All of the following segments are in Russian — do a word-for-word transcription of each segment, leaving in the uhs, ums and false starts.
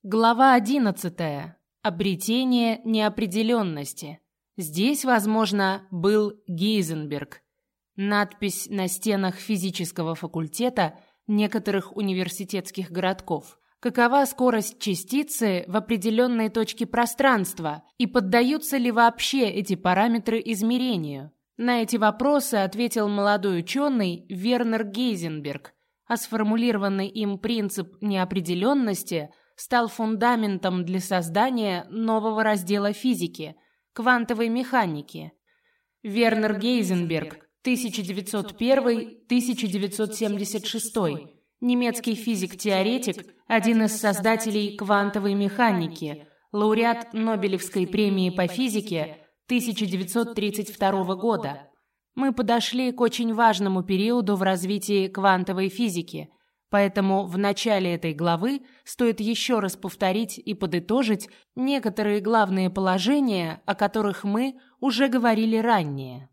Глава одиннадцатая. Обретение неопределенности. Здесь, возможно, был Гейзенберг. Надпись на стенах физического факультета некоторых университетских городков. Какова скорость частицы в определенной точке пространства и поддаются ли вообще эти параметры измерению? На эти вопросы ответил молодой ученый Вернер Гейзенберг, а сформулированный им принцип неопределенности стал фундаментом для создания нового раздела физики – квантовой механики. Вернер Гейзенберг, тысяча девятьсот первый — тысяча девятьсот семьдесят шестой, немецкий физик-теоретик, один из создателей квантовой механики, лауреат Нобелевской премии по физике тысяча девятьсот тридцать второго года. Мы подошли к очень важному периоду в развитии квантовой физики, поэтому в начале этой главы стоит еще раз повторить и подытожить некоторые главные положения, о которых мы уже говорили ранее.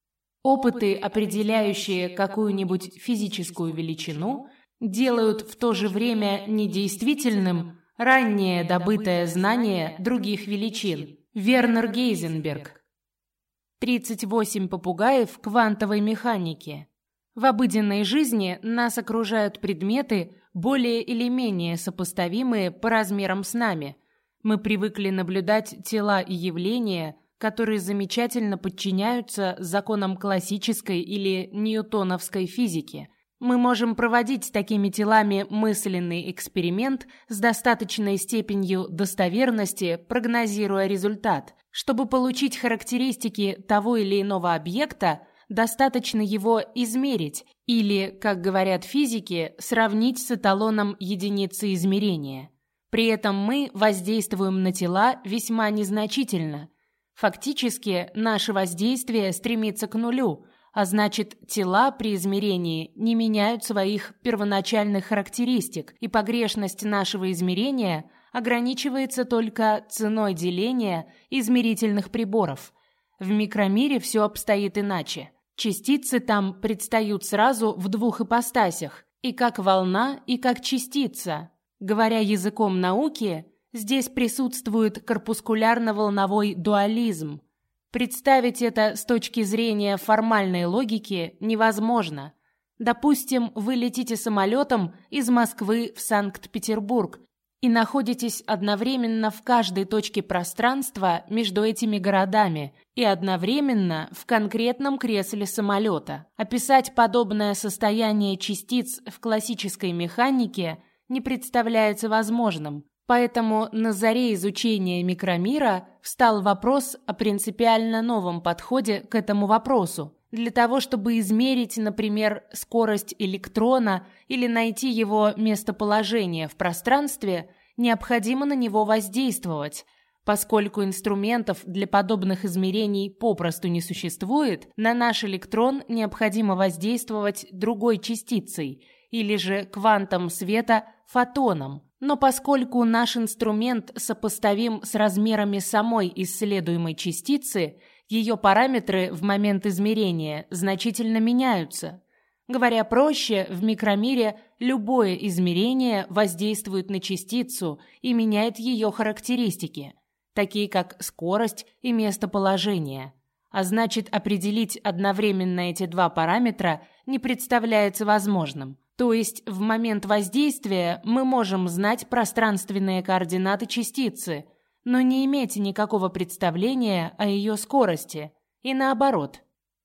Опыты, определяющие какую-нибудь физическую величину, делают в то же время недействительным ранее добытое знание других величин. Вернер Гейзенберг. тридцать восемь попугаев квантовой механики. В обыденной жизни нас окружают предметы, более или менее сопоставимые по размерам с нами. Мы привыкли наблюдать тела и явления, которые замечательно подчиняются законам классической или ньютоновской физики. Мы можем проводить с такими телами мысленный эксперимент с достаточной степенью достоверности, прогнозируя результат. Чтобы получить характеристики того или иного объекта, достаточно его измерить или, как говорят физики, сравнить с эталоном единицы измерения. При этом мы воздействуем на тела весьма незначительно. Фактически, наше воздействие стремится к нулю, а значит, тела при измерении не меняют своих первоначальных характеристик, и погрешность нашего измерения ограничивается только ценой деления измерительных приборов. В микромире все обстоит иначе. Частицы там предстают сразу в двух ипостасях, и как волна, и как частица. Говоря языком науки, здесь присутствует корпускулярно-волновой дуализм. Представить это с точки зрения формальной логики невозможно. Допустим, вы летите самолетом из Москвы в Санкт-Петербург и находитесь одновременно в каждой точке пространства между этими городами и одновременно в конкретном кресле самолета. Описать подобное состояние частиц в классической механике не представляется возможным. Поэтому на заре изучения микромира встал вопрос о принципиально новом подходе к этому вопросу. Для того, чтобы измерить, например, скорость электрона или найти его местоположение в пространстве, необходимо на него воздействовать. Поскольку инструментов для подобных измерений попросту не существует, на наш электрон необходимо воздействовать другой частицей, или же квантом света фотоном. Но поскольку наш инструмент сопоставим с размерами самой исследуемой частицы, ее параметры в момент измерения значительно меняются. Говоря проще, в микромире любое измерение воздействует на частицу и меняет ее характеристики, такие как скорость и местоположение. А значит, определить одновременно эти два параметра не представляется возможным. То есть в момент воздействия мы можем знать пространственные координаты частицы, но не иметь никакого представления о ее скорости, и наоборот.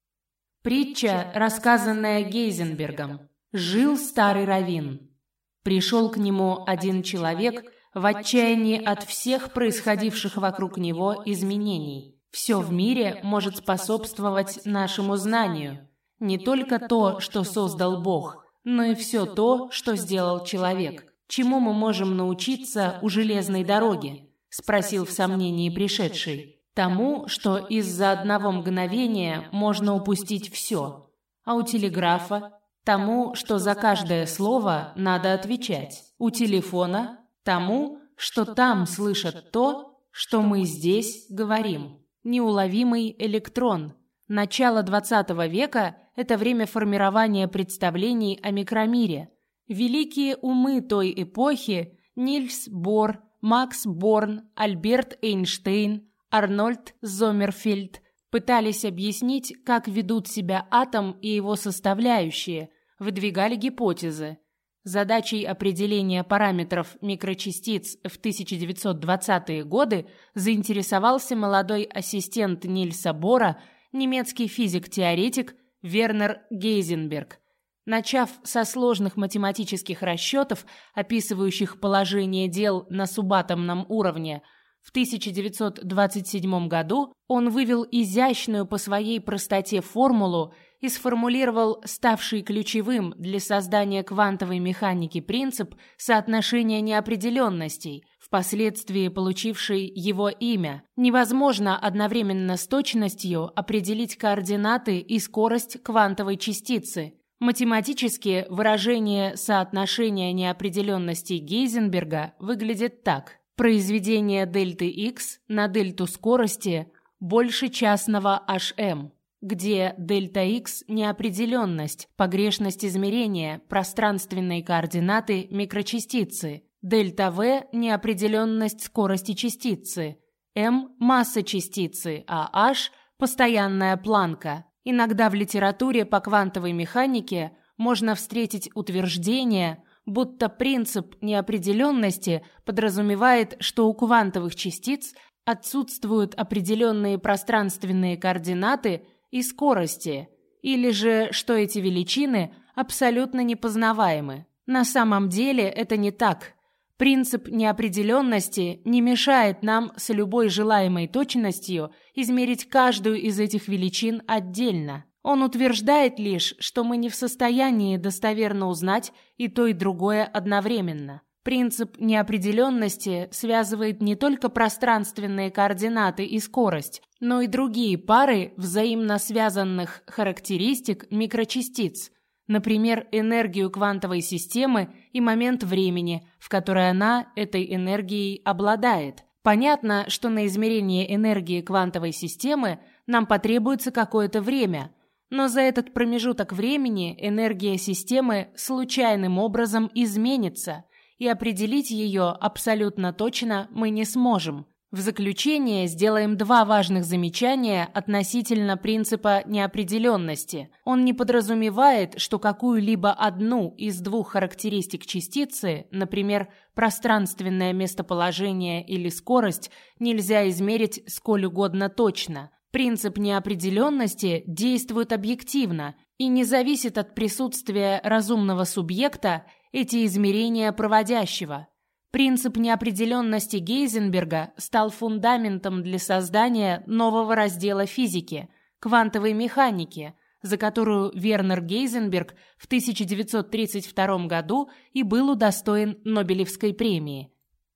Притча, рассказанная Гейзенбергом. Жил старый раввин. Пришел к нему один человек в отчаянии от всех происходивших вокруг него изменений. Все в мире может способствовать нашему знанию. Не только то, что создал Бог, но и все то, что сделал человек. Чему мы можем научиться у железной дороги? Спросил в сомнении пришедший. Тому, что из-за одного мгновения можно упустить все. А у телеграфа? Тому, что за каждое слово надо отвечать. У телефона? Тому, что там слышат то, что мы здесь говорим. Неуловимый электрон. Начало двадцатого века – это время формирования представлений о микромире. Великие умы той эпохи Нильс Бор, Макс Борн, Альберт Эйнштейн, Арнольд Зоммерфельд пытались объяснить, как ведут себя атом и его составляющие, выдвигали гипотезы. Задачей определения параметров микрочастиц в тысяча девятьсот двадцатые годы заинтересовался молодой ассистент Нильса Бора, немецкий физик-теоретик Вернер Гейзенберг. Начав со сложных математических расчетов, описывающих положение дел на субатомном уровне, в тысяча девятьсот двадцать седьмом году он вывел изящную по своей простоте формулу и сформулировал ставший ключевым для создания квантовой механики принцип соотношения неопределенностей, впоследствии получивший его имя. Невозможно одновременно с точностью определить координаты и скорость квантовой частицы. Математически выражение соотношения неопределенностей Гейзенберга выглядит так. Произведение дельты Х на дельту скорости больше частного эйч эм, где дельта Х – неопределенность, погрешность измерения, пространственные координаты микрочастицы, дельта В – неопределенность скорости частицы, m – масса частицы, а h – постоянная планка. Иногда в литературе по квантовой механике можно встретить утверждение, будто принцип неопределенности подразумевает, что у квантовых частиц отсутствуют определенные пространственные координаты и скорости, или же что эти величины абсолютно непознаваемы. На самом деле это не так. Принцип неопределенности не мешает нам с любой желаемой точностью измерить каждую из этих величин отдельно. Он утверждает лишь, что мы не в состоянии достоверно узнать и то, и другое одновременно. Принцип неопределенности связывает не только пространственные координаты и скорость, но и другие пары взаимно связанных характеристик микрочастиц, например, энергию квантовой системы и момент времени, в который она этой энергией обладает. Понятно, что на измерение энергии квантовой системы нам потребуется какое-то время, но за этот промежуток времени энергия системы случайным образом изменится, и определить ее абсолютно точно мы не сможем. В заключение сделаем два важных замечания относительно принципа неопределенности. Он не подразумевает, что какую-либо одну из двух характеристик частицы, например, пространственное местоположение или скорость, нельзя измерить сколь угодно точно. Принцип неопределенности действует объективно и не зависит от присутствия разумного субъекта, эти измерения проводящего. Принцип неопределенности Гейзенберга стал фундаментом для создания нового раздела физики – квантовой механики, за которую Вернер Гейзенберг в тысяча девятьсот тридцать втором году и был удостоен Нобелевской премии.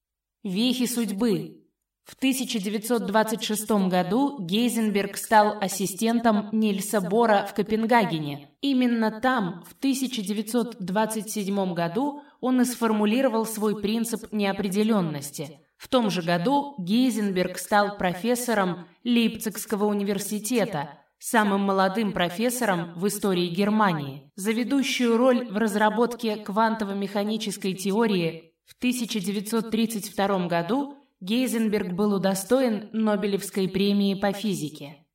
Вехи судьбы. В тысяча девятьсот двадцать шестом году Гейзенберг стал ассистентом Нильса Бора в Копенгагене. Именно там, в тысяча девятьсот двадцать седьмом году, он и сформулировал свой принцип неопределенности. В том же году Гейзенберг стал профессором Лейпцигского университета, самым молодым профессором в истории Германии. За ведущую роль в разработке квантово-механической теории в тысяча девятьсот тридцать втором году Гейзенберг был удостоен Нобелевской премии по физике.